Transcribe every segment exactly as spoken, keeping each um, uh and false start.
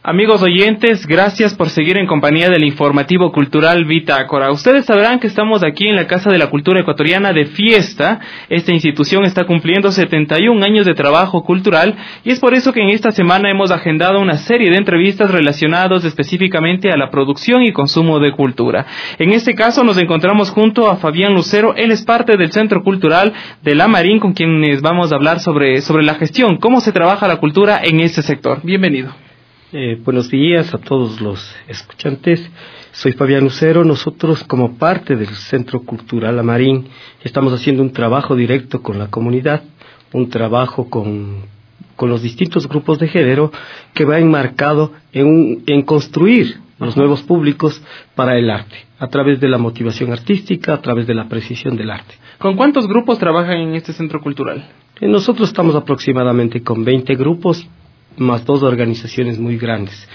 Amigos oyentes, gracias por seguir en compañía del informativo cultural Bitácora. Ustedes sabrán que estamos aquí en la Casa de la Cultura Ecuatoriana de fiesta. Esta institución está cumpliendo setenta y un años de trabajo cultural y es por eso que en esta semana hemos agendado una serie de entrevistas relacionadas específicamente a la producción y consumo de cultura. En este caso nos encontramos junto a Fabián Lucero. Él es parte del Centro Cultural de La Marín, con quienes vamos a hablar sobre, sobre la gestión, cómo se trabaja la cultura en este sector. Bienvenido. Eh, buenos días a todos los escuchantes. Soy Fabián Lucero. Nosotros, como parte del Centro Cultural La Marín, estamos haciendo un trabajo directo con la comunidad, un trabajo con, con los distintos grupos de género que va enmarcado en, un, en construir los nuevos públicos para el arte, a través de la motivación artística, a través de la precisión del arte. ¿Con cuántos grupos trabajan en este centro cultural? Eh, nosotros estamos aproximadamente con veinte grupos, más dos organizaciones muy grandes.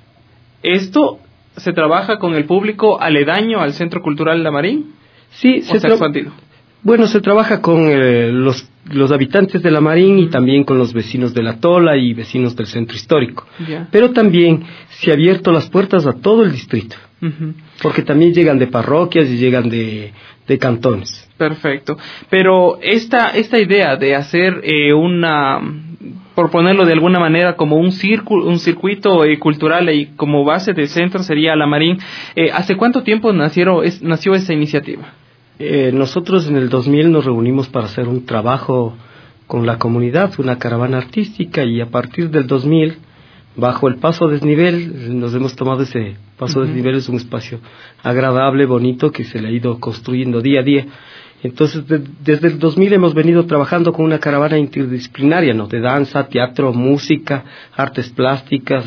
¿Esto se trabaja con el público aledaño al Centro Cultural La Marín? Sí, se, se tra bueno, se trabaja con eh, los, los habitantes de La Marín y también con los vecinos de La Tola y vecinos del centro histórico. Yeah. Pero también se ha abierto las puertas a todo el distrito, uh-huh. porque también llegan de parroquias y llegan de, de cantones. Perfecto. Pero esta, esta idea de hacer eh, una... por ponerlo de alguna manera como un círculo, un circuito eh, cultural y como base del centro sería La Marín. Eh, ¿Hace cuánto tiempo nacieron, es, nació esa iniciativa? Eh, nosotros en el dos mil nos reunimos para hacer un trabajo con la comunidad, una caravana artística, y a partir del dos mil, bajo el paso a desnivel, nos hemos tomado ese paso a uh-huh. desnivel. Es un espacio agradable, bonito, que se le ha ido construyendo día a día. Entonces, de, desde el dos mil hemos venido trabajando con una caravana interdisciplinaria, ¿no? De danza, teatro, música, artes plásticas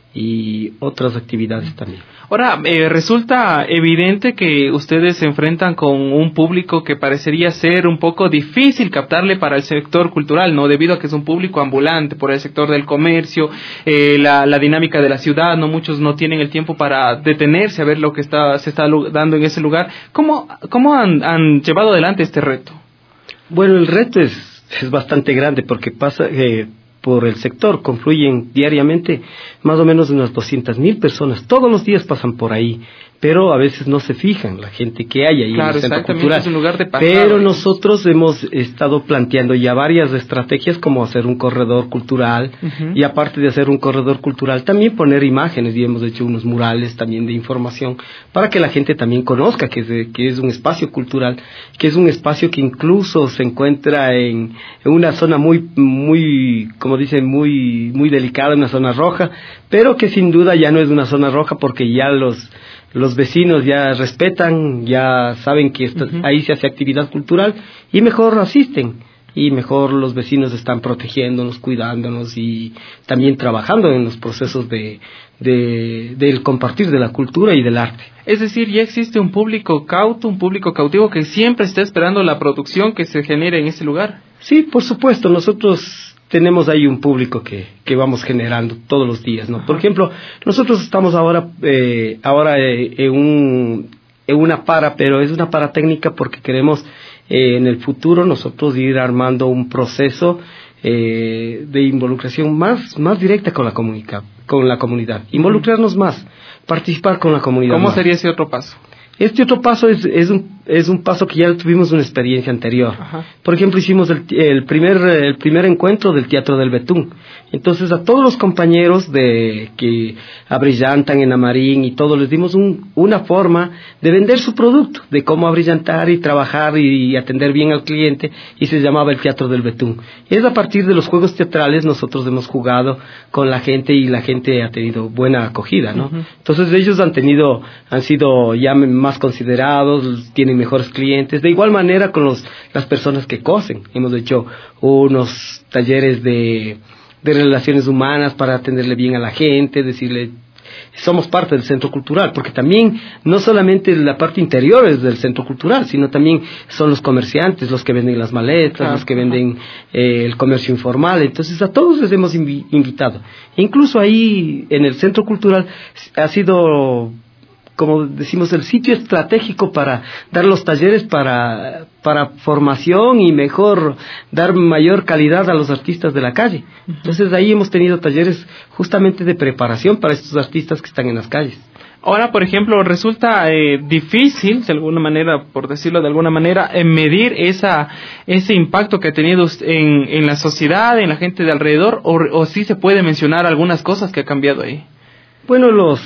y otras actividades también. Ahora, eh, resulta evidente que ustedes se enfrentan con un público que parecería ser un poco difícil captarle para el sector cultural, ¿no? Debido a que es un público ambulante por el sector del comercio, eh, la, la dinámica de la ciudad, no muchos no tienen el tiempo para detenerse a ver lo que está, se está dando en ese lugar. ¿Cómo, cómo han, han llevado adelante este reto? Bueno, el reto es, es bastante grande porque pasa... Eh, por el sector confluyen diariamente más o menos unas doscientas mil personas. Todos los días pasan por ahí, pero a veces no se fijan la gente que hay ahí, claro, en el centro cultural. Es un lugar de pasado. Pero nosotros hemos estado planteando ya varias estrategias, como hacer un corredor cultural, uh-huh. y aparte de hacer un corredor cultural, también poner imágenes, y hemos hecho unos murales también de información, para que la gente también conozca que es, que es un espacio cultural, que es un espacio que incluso se encuentra en, en una zona muy, muy, como dicen, muy, muy delicada, una zona roja, pero que sin duda ya no es una zona roja porque ya los los vecinos ya respetan, ya saben que esto, uh-huh. ahí se hace actividad cultural y mejor asisten, y mejor los vecinos están protegiéndonos, cuidándonos y también trabajando en los procesos de, de del compartir de la cultura y del arte. Es decir, ya existe un público cauto, un público cautivo que siempre está esperando la producción que se genere en ese lugar. Sí, por supuesto, nosotros tenemos ahí un público que, que vamos generando todos los días, ¿no? Ajá. Por ejemplo, nosotros estamos ahora, eh, ahora eh, en, un, en una para, pero es una para técnica porque queremos eh, en el futuro nosotros ir armando un proceso eh, de involucración más, más directa con la, comunica, con la comunidad, involucrarnos más, participar con la comunidad. ¿Cómo más. sería ese otro paso? Este otro paso es, es, un, es un paso que ya tuvimos una experiencia anterior. Ajá. Por ejemplo, hicimos el, el, primer, el primer encuentro del Teatro del Betún. Entonces, a todos los compañeros de que abrillantan en La Marín y todos les dimos un, una forma de vender su producto, de cómo abrillantar y trabajar y, y atender bien al cliente, y se llamaba el Teatro del Betún. Es a partir de los juegos teatrales nosotros hemos jugado con la gente y la gente ha tenido buena acogida, ¿no? Uh-huh. Entonces, ellos han tenido, han sido ya más considerados, tienen mejores clientes. De igual manera con los, las personas que cosen. Hemos hecho unos talleres de, de relaciones humanas para atenderle bien a la gente, decirle, somos parte del centro cultural, porque también no solamente la parte interior es del centro cultural, sino también son los comerciantes, los que venden las maletas, ah, los que venden eh, el comercio informal. Entonces a todos les hemos invi- invitado. E incluso ahí en el centro cultural ha sido como decimos, el sitio estratégico para dar los talleres para, para formación y mejor, dar mayor calidad a los artistas de la calle. Entonces ahí hemos tenido talleres justamente de preparación para estos artistas que están en las calles. Ahora, por ejemplo, resulta eh, difícil, de alguna manera, por decirlo de alguna manera, eh, medir esa ese impacto que ha tenido en, en la sociedad, en la gente de alrededor, o, o sí se puede mencionar algunas cosas que ha cambiado ahí. Bueno, los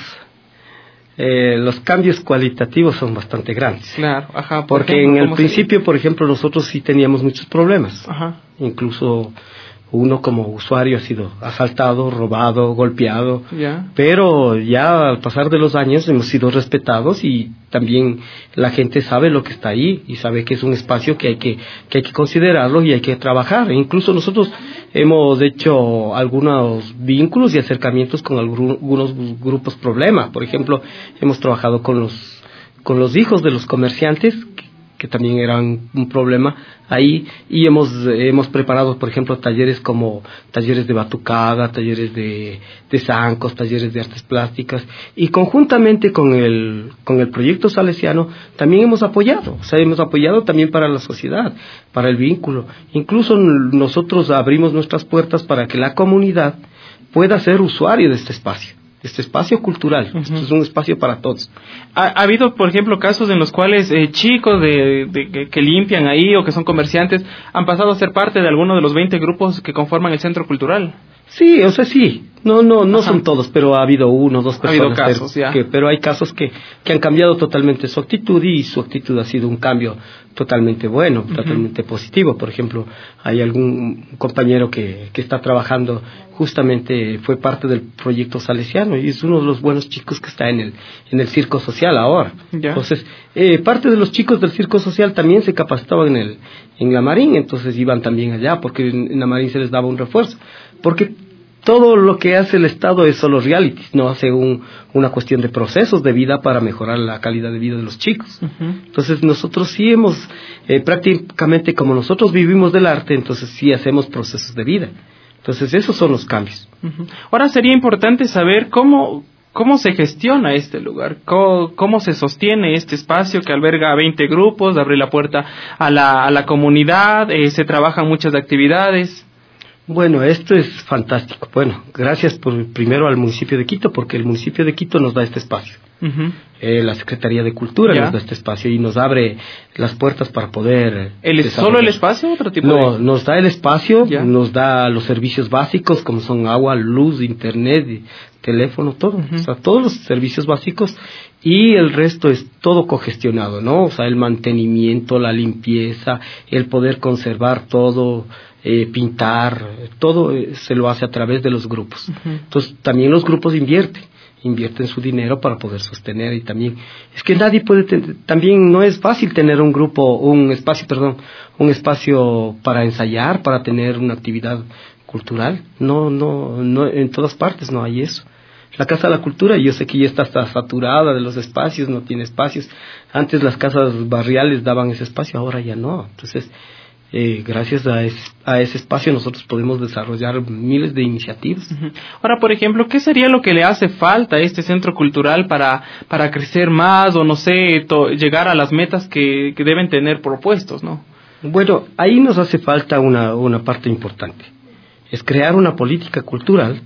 eh, los cambios cualitativos son bastante grandes. Claro, ajá. Por porque ejemplo, en el principio, sería? por ejemplo, nosotros sí teníamos muchos problemas. Ajá. Incluso uno como usuario ha sido asaltado, robado, golpeado, yeah. pero ya al pasar de los años hemos sido respetados y también la gente sabe lo que está ahí y sabe que es un espacio que hay que, que hay que considerarlo y hay que trabajar. E incluso nosotros hemos hecho algunos vínculos y acercamientos con algunos grupos problema. Por ejemplo, hemos trabajado con los, con los hijos de los comerciantes, que también eran un problema ahí, y hemos hemos preparado, por ejemplo, talleres como talleres de batucada, talleres de, de zancos, talleres de artes plásticas, y conjuntamente con el con el proyecto salesiano también hemos apoyado, o sea, hemos apoyado también para la sociedad, para el vínculo. Incluso nosotros abrimos nuestras puertas para que la comunidad pueda ser usuario de este espacio. Este espacio cultural, uh-huh. Esto es un espacio para todos. ¿Ha, ha habido, por ejemplo, casos en los cuales eh, chicos de, de, de, que limpian ahí o que son comerciantes han pasado a ser parte de alguno de los veinte grupos que conforman el centro cultural? Sí, o sea, sí. No, no, no Ajá. son todos, pero ha habido uno, dos personas. Ha habido casos, pero, ya. Que, pero hay casos que, que han cambiado totalmente su actitud y su actitud ha sido un cambio totalmente bueno, uh-huh. totalmente positivo. Por ejemplo, hay algún compañero que, que está trabajando, justamente fue parte del proyecto salesiano y es uno de los buenos chicos que está en el, en el circo social ahora. Ya. Entonces, eh, parte de los chicos del circo social también se capacitaban en el, en la Marín, entonces iban también allá porque en, en la Marín se les daba un refuerzo. Porque todo lo que hace el Estado es solo realities, no hace un, una cuestión de procesos de vida para mejorar la calidad de vida de los chicos. Uh-huh. Entonces nosotros sí hemos, eh, prácticamente como nosotros vivimos del arte, entonces sí hacemos procesos de vida. Entonces esos son los cambios. Uh-huh. Ahora sería importante saber cómo, cómo se gestiona este lugar, cómo, cómo se sostiene este espacio que alberga a veinte grupos, abre la puerta a la, a la comunidad, eh, se trabajan muchas actividades. Bueno, esto es fantástico. Bueno, gracias por, primero al municipio de Quito, porque el municipio de Quito nos da este espacio. Uh-huh. Eh, la Secretaría de Cultura ¿Ya? nos da este espacio y nos abre las puertas para poder... ¿El, ¿Solo el espacio o otro tipo no, de...? No, nos da el espacio, ¿Ya? nos da los servicios básicos como son agua, luz, internet, teléfono, todo. Uh-huh. O sea, todos los servicios básicos y el resto es todo cogestionado, ¿no? O sea, el mantenimiento, la limpieza, el poder conservar todo... Eh, pintar, todo eh, se lo hace a través de los grupos. Uh-huh. Entonces también los grupos invierten, invierten su dinero para poder sostener y también, es que nadie puede, ten, también no es fácil tener un grupo, un espacio, perdón, un espacio para ensayar, para tener una actividad cultural, no, no, no, en todas partes no hay eso. La Casa de la Cultura, yo sé que ya está, está saturada de los espacios, no tiene espacios, antes las casas barriales daban ese espacio, ahora ya no, entonces... Eh, gracias a ese, a ese espacio nosotros podemos desarrollar miles de iniciativas. Uh-huh. Ahora, por ejemplo, ¿qué sería lo que le hace falta a este centro cultural para, para crecer más o, no sé, to, llegar a las metas que, que deben tener propuestos, ¿no? Bueno, ahí nos hace falta una, una parte importante. Es crear una política cultural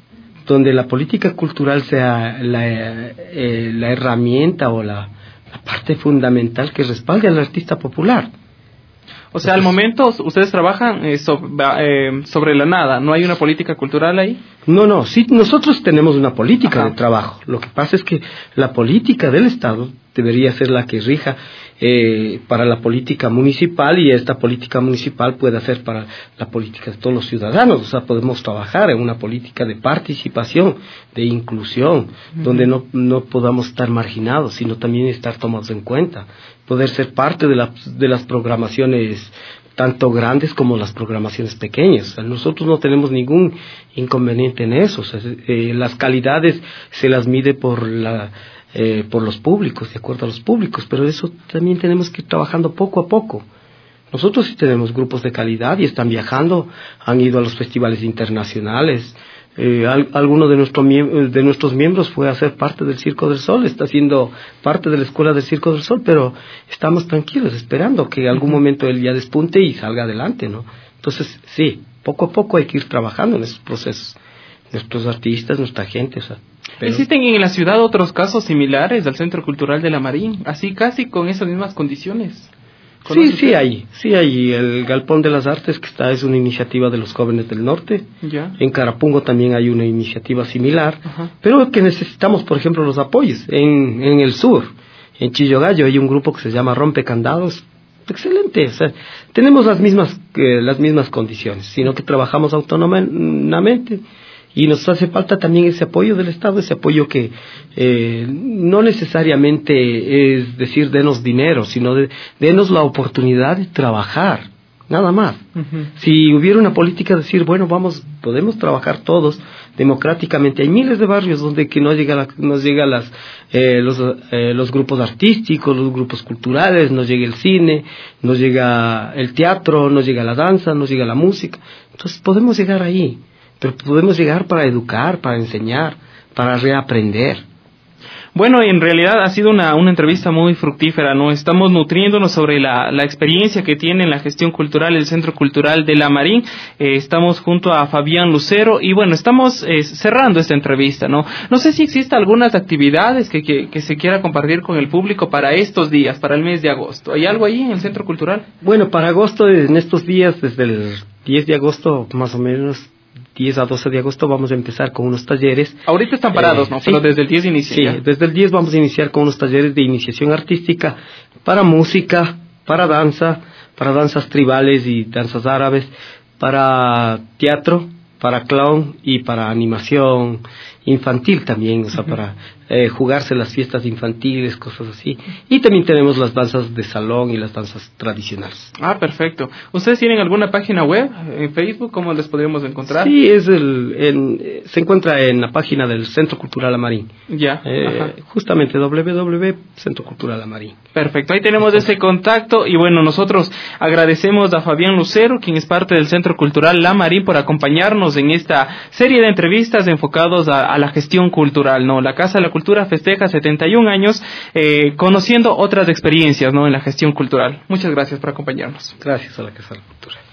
donde la política cultural sea la, eh, la herramienta o la, la parte fundamental que respalde al artista popular. O sea, al momento ustedes trabajan eh, sobre, eh, sobre la nada, ¿no hay una política cultural ahí? No, no, sí, nosotros tenemos una política Ajá. de trabajo. Lo que pasa es que la política del Estado debería ser la que rija eh, para la política municipal y esta política municipal puede ser para la política de todos los ciudadanos. O sea, podemos trabajar en una política de participación, de inclusión, uh-huh. donde no, no podamos estar marginados, sino también estar tomados en cuenta, poder ser parte de, la, de las programaciones tanto grandes como las programaciones pequeñas. O sea, nosotros no tenemos ningún inconveniente en eso. O sea, eh, las calidades se las mide por la eh, por los públicos, de acuerdo a los públicos, pero eso también tenemos que ir trabajando poco a poco. Nosotros sí tenemos grupos de calidad y están viajando, han ido a los festivales internacionales, Eh, al, alguno de, nuestro, de nuestros miembros fue a ser parte del Circo del Sol, está siendo parte de la Escuela del Circo del Sol, pero estamos tranquilos, esperando que en algún momento él ya despunte y salga adelante, ¿no? Entonces, sí, poco a poco hay que ir trabajando en esos procesos. Nuestros artistas, nuestra gente, o sea. Pero... ¿Existen en la ciudad otros casos similares al Centro Cultural de la Marín? Así casi con esas mismas condiciones. Sí, sí hay, sí hay. El Galpón de las Artes que está es una iniciativa de los jóvenes del norte. Ya. En Carapungo también hay una iniciativa similar, Ajá. pero que necesitamos, por ejemplo, los apoyos. En, en el sur, en Chillogallo, hay un grupo que se llama Rompecandados. Excelente, o sea, tenemos las mismas, eh, las mismas condiciones, sino que trabajamos autónomamente. Y nos hace falta también ese apoyo del Estado, ese apoyo que eh, no necesariamente es decir, denos dinero, sino de, denos la oportunidad de trabajar, nada más. Uh-huh. Si hubiera una política de decir, bueno, vamos, podemos trabajar todos democráticamente. Hay miles de barrios donde que no llega la, nos llega las, eh, los, eh, los grupos artísticos, los grupos culturales, nos llega el cine, nos llega el teatro, nos llega la danza, nos llega la música. Entonces podemos llegar ahí. Pero podemos llegar para educar, para enseñar, para reaprender. Bueno, en realidad ha sido una, una entrevista muy fructífera, ¿no? Estamos nutriéndonos sobre la, la experiencia que tiene en la gestión cultural el Centro Cultural de la Marín. Eh, estamos junto a Fabián Lucero y bueno, estamos eh, cerrando esta entrevista, ¿no? No sé si existen algunas actividades que, que, que se quiera compartir con el público para estos días, para el mes de agosto. ¿Hay algo ahí en el Centro Cultural? Bueno, para agosto, en estos días, desde el diez de agosto más o menos, diez a doce de agosto vamos a empezar con unos talleres. Ahorita están parados, eh, ¿no? Pero sí, desde el diez inicia. Sí, ya. Desde el diez vamos a iniciar con unos talleres de iniciación artística para música, para danza, para danzas tribales y danzas árabes, para teatro, para clown y para animación infantil también, o sea, uh-huh. para eh, jugarse las fiestas infantiles, cosas así. Y también tenemos las danzas de salón y las danzas tradicionales. Ah, perfecto. ¿Ustedes tienen alguna página web en Facebook? ¿Cómo les podríamos encontrar? Sí, es el, en, se encuentra en la página del Centro Cultural La Marín. Ya. Eh, justamente doble u doble u doble u punto centro cultural la marín. Perfecto, ahí tenemos ese contacto y bueno, nosotros agradecemos a Fabián Lucero, quien es parte del Centro Cultural La Marín, por acompañarnos en esta serie de entrevistas enfocados a, a la gestión cultural, ¿no? La Casa de la Cultura festeja setenta y un años, eh, conociendo otras experiencias, ¿no? En la gestión cultural. Muchas gracias por acompañarnos. Gracias a la Casa de la Cultura.